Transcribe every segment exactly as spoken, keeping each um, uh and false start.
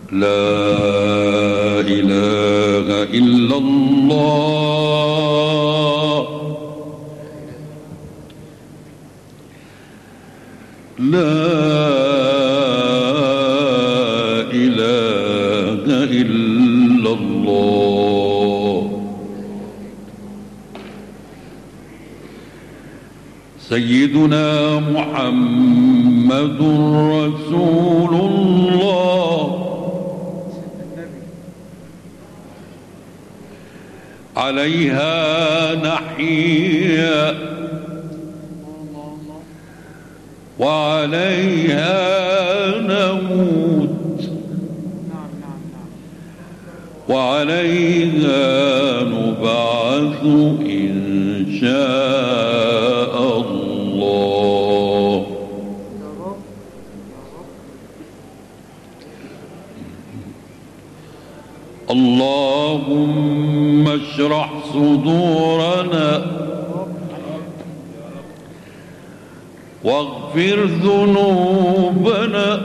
لا إله إلا الله لا إله إلا الله. سيدنا محمد رسول الله عليها نحيا وعليها نموت وعليها نبعث إن شاء الله. اللهم اشرح صدورنا واغفر ذنوبنا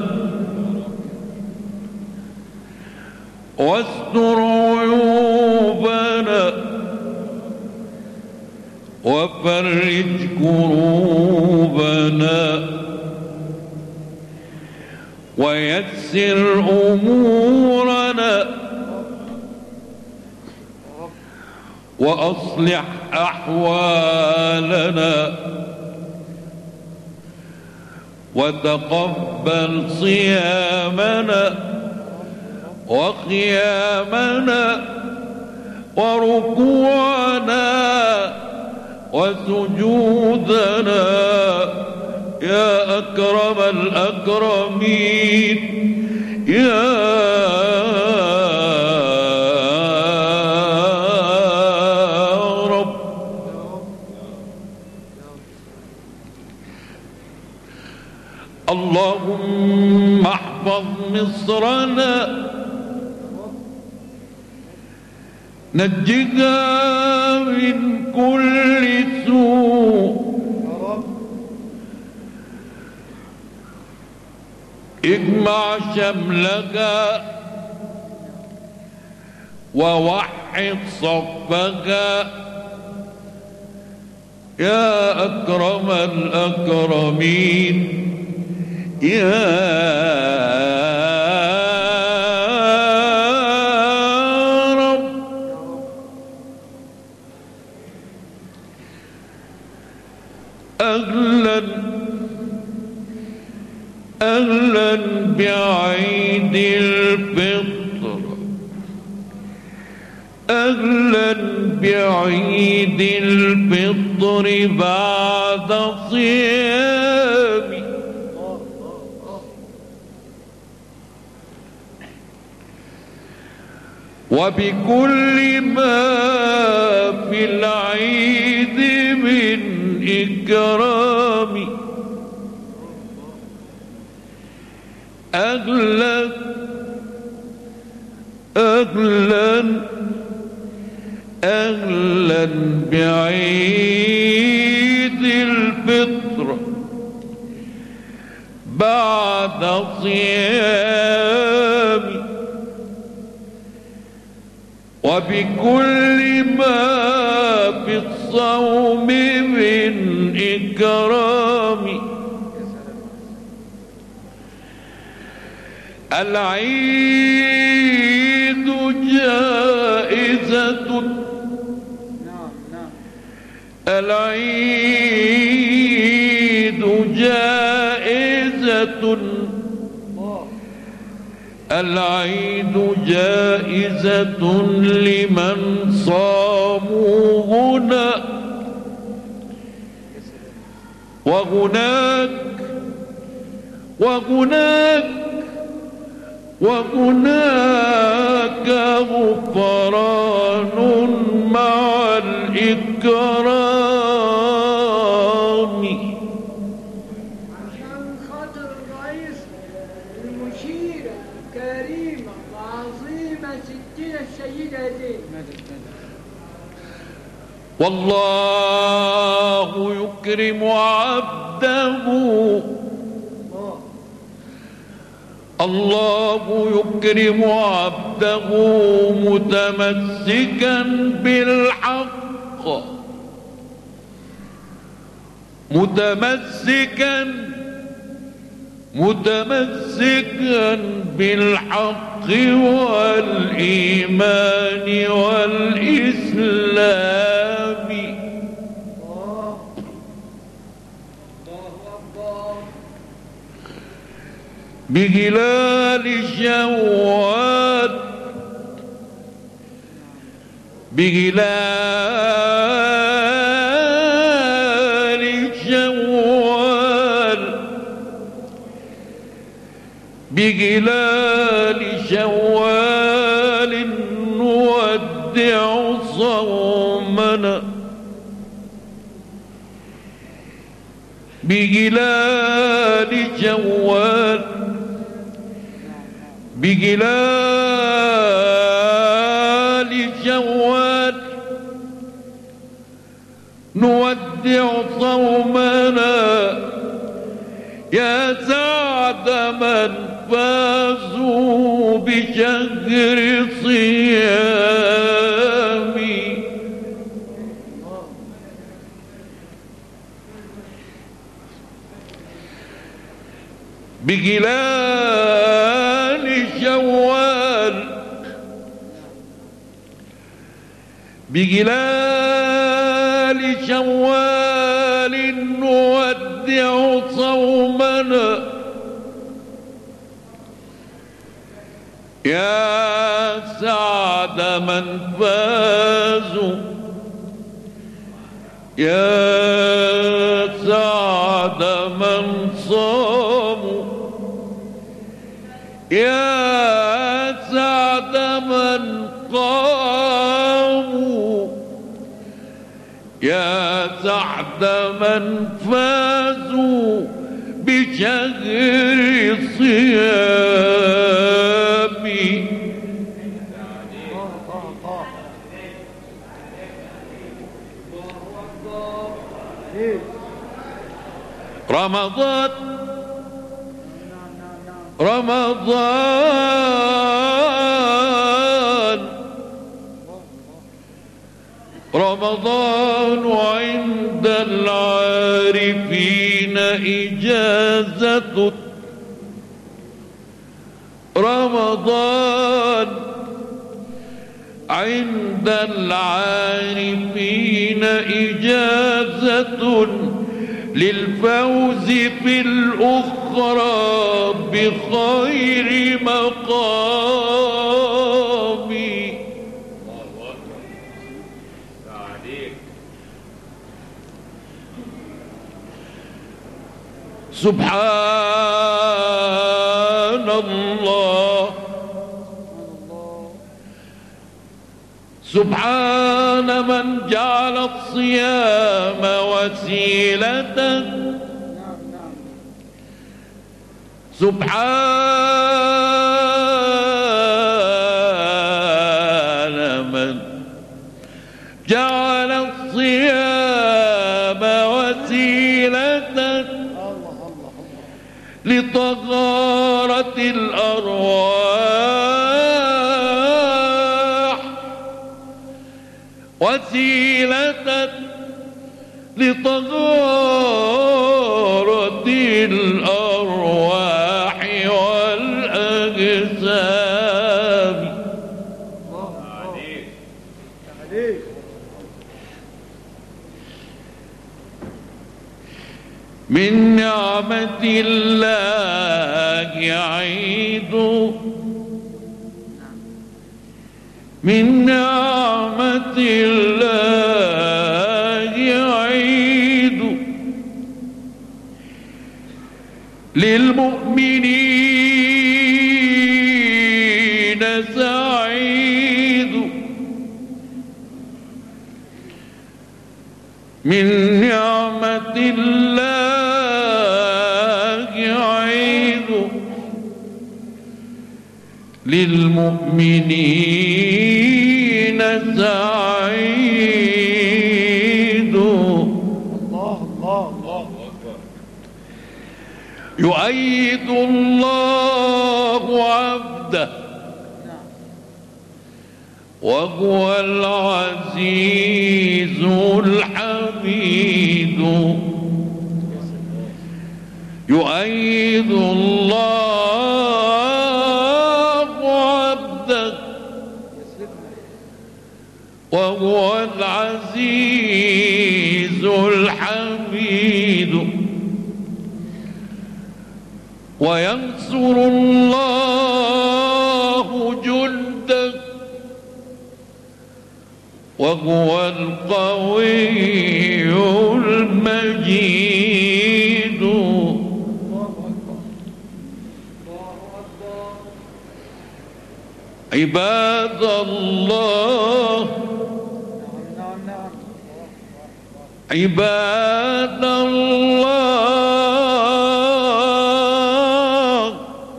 واستر عيوبنا وفرج كروبنا ويسر أمورنا وأصلح أحوالنا وتقبل صيامنا وقيامنا وركوعنا وسجودنا يا أكرم الأكرمين يا اللهم احفظ مصرنا نجها من كل سوء اجمع شملها ووحد صفها يا أكرم الأكرمين يا رب. أهلا أهلا بعيد الفطر أهلا بعيد الفطر بعد صيام وبكل ما في العيد من إكرام. أهلا أهلا أهلا بعيد الفطر بعد صيام وبكل ما في الصوم من إكرام. العيد جائزة العيد جائزة العيد جائزة لمن صاموا هنا وهناك وهناك وهناك غفران مع الإكرام. عشان خاطر الرئيس المشيرة الكريمة العظيمة ستنا السيدة زينب. والله يكرم عبده الله يكرم عبده متمسكا بالحق متمسكا متمسكا بالحق والإيمان والإسلام بهلال شوال بهلال شوال بهلال شوال نودع صومنا بهلال شوال بهلال شوال نودع صومنا يا سعد من فازوا بشهر صيام بهلال شوال بهلال شوال نودع صومنا يا سعد من فازوا يا سعد من صاموا يا سعد من قاموا يا سعد من فازوا بشهر صيام رمضان رمضان رمضان عند العارفين إجازة رمضان عند العارفين إجازة للفوز في الأخرى بخير مقام سبحان الله سبحان من جعل الصيام وسيلة سبحان من جعل الصيام وسيلة لطهارة الأرواح وسيلة لطهارة الأرواح والأجسام من نعمة الله عيد من نعمة الله عيد للمؤمنين سعيد من نعمة الله عيد للمؤمنين سعيد الله الله الله أكبر يؤيد الله عبده وهو العزيز الحميد. يؤيد الله عبده وهو العزيز الحميد. وينصر الله جنده وهو القوي المجيد. عباد الله عباد الله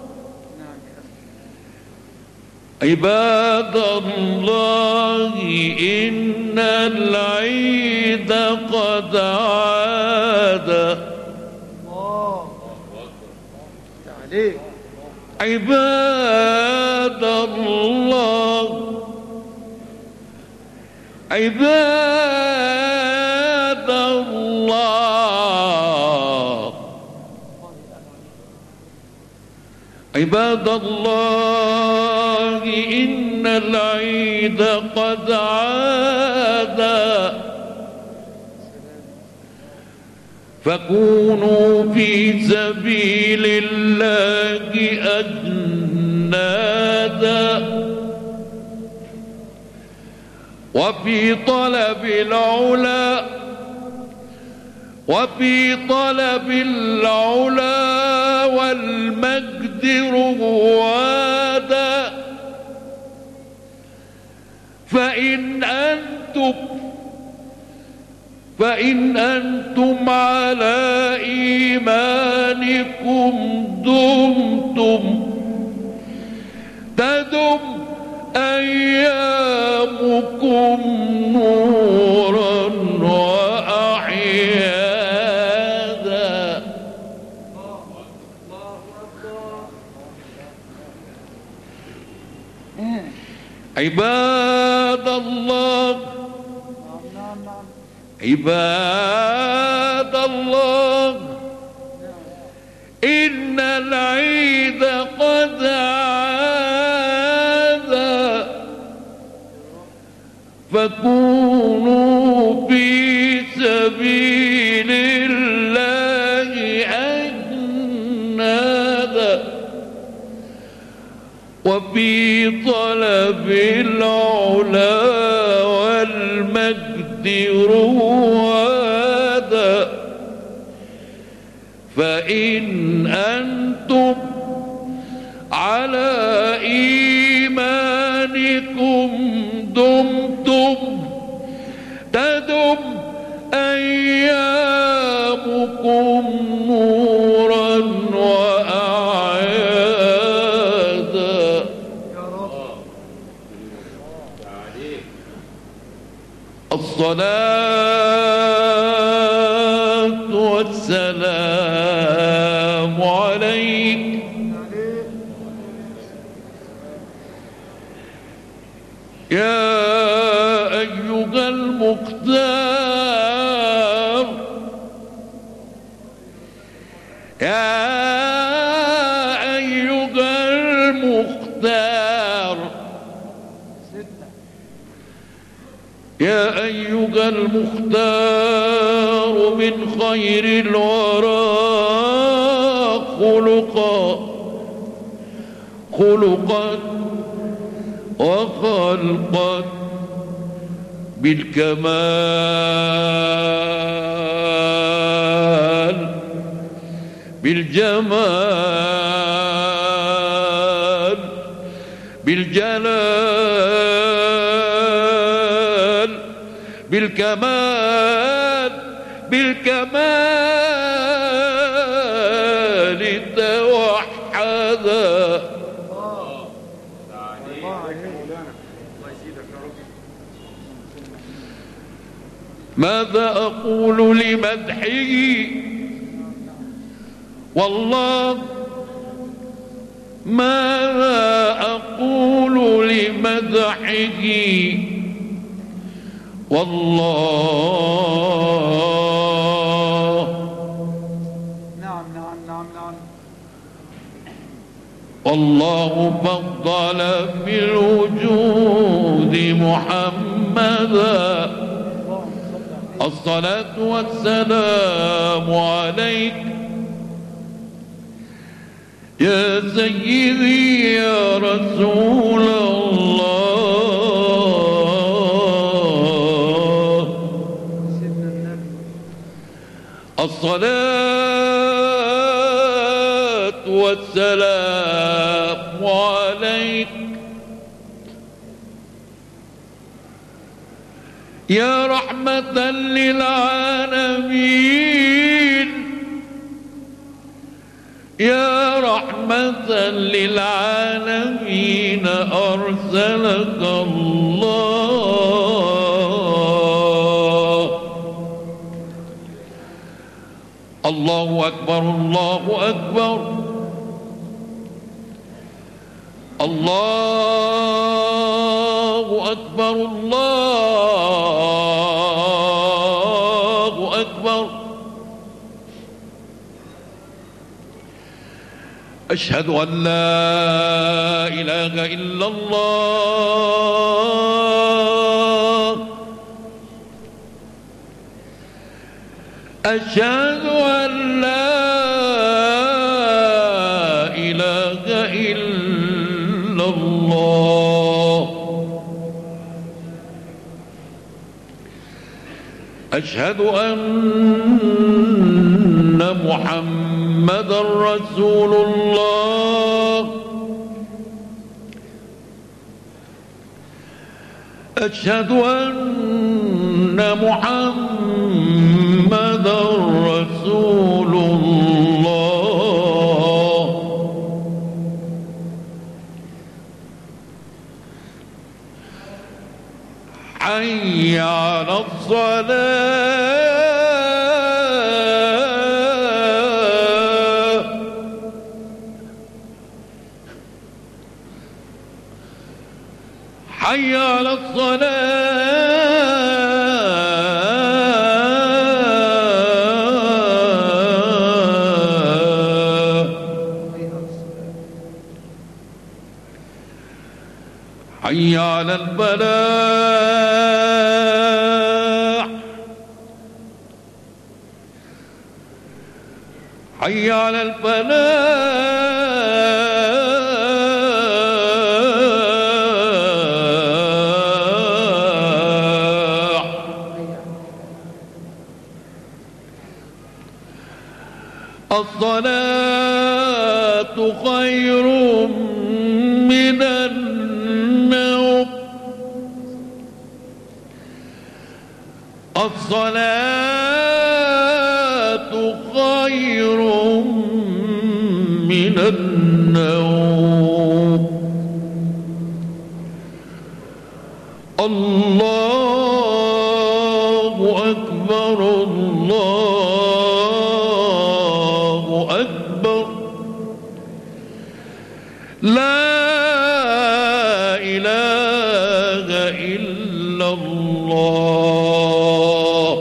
عباد الله إن العيد قد عاد. عباد الله عباد الله عباد الله إن العيد قد عاد. فكونوا في سبيل الله أجنادا وفي طلب العلا وفي طلب العلا والمجد روادا. فإن أنتم فإن أنتم على إيمانكم دمتم تدم أيامكم نورا وأحيادا. عباد الله عباد الله إن العيد قد عاد. فكونوا في سبيل الله أجنادا وفي طلب العلا والمجد روادا. فإن أنتم على إيمانكم دمتم تدم أيامكم نورا وأعيادا. الصلاة والسلام عليك يا أيها المختار يا أيها المختار يا أيها المختار من خير الورى خلقا خلقا وخلقا بالكمال بالجمال بالجلال بالكمال بالكمال توحدا. ماذا أقول لمدحه والله ماذا أقول لمدحه والله نعم نعم نعم نعم والله فضل في الوجود محمدا الصلاة والسلام عليك يا سيدي يا رسول الله الصلاة والسلام عليك يا رحمة للعالمين يا رحمة للعالمين أرسلك الله. الله أكبر الله أكبر الله أكبر الله أكبر. أشهد أن لا إله إلا الله أشهد أن لا إله إلا الله أشهد أن محمدًا رسول الله أشهد أن محمدًا رسول الله. حي على الصلاة حي على الصلاة حي على الفلاح حي على الفلاح الصلاة خير من النوم الصلاة خير من النوم. الله أكبر الله أكبر لا إله إلا الله.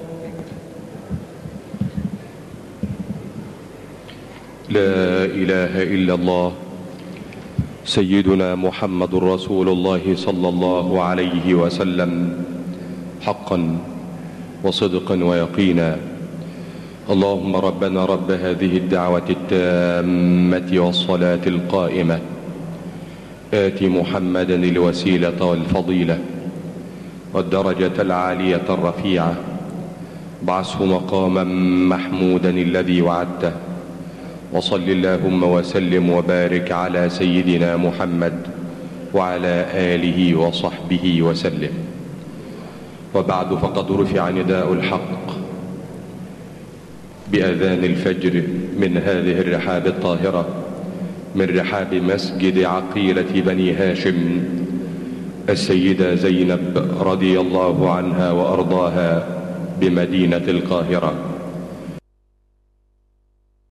لا إله إلا الله سيدنا محمد رسول الله صلى الله عليه وسلم حقا وصدقا ويقينا. اللهم ربنا رب هذه الدعوة التامة والصلاة القائمة آت محمدا الوسيلة والفضيلة والدرجة العالية الرفيعة بعثه مقاما محمودا الذي وعدته وصل اللهم وسلم وبارك على سيدنا محمد وعلى آله وصحبه وسلم. وبعد فقد رفع نداء الحق بأذان الفجر من هذه الرحاب الطاهرة من رحاب مسجد عقيلة بني هاشم السيدة زينب رضي الله عنها وأرضاها بمدينة القاهرة.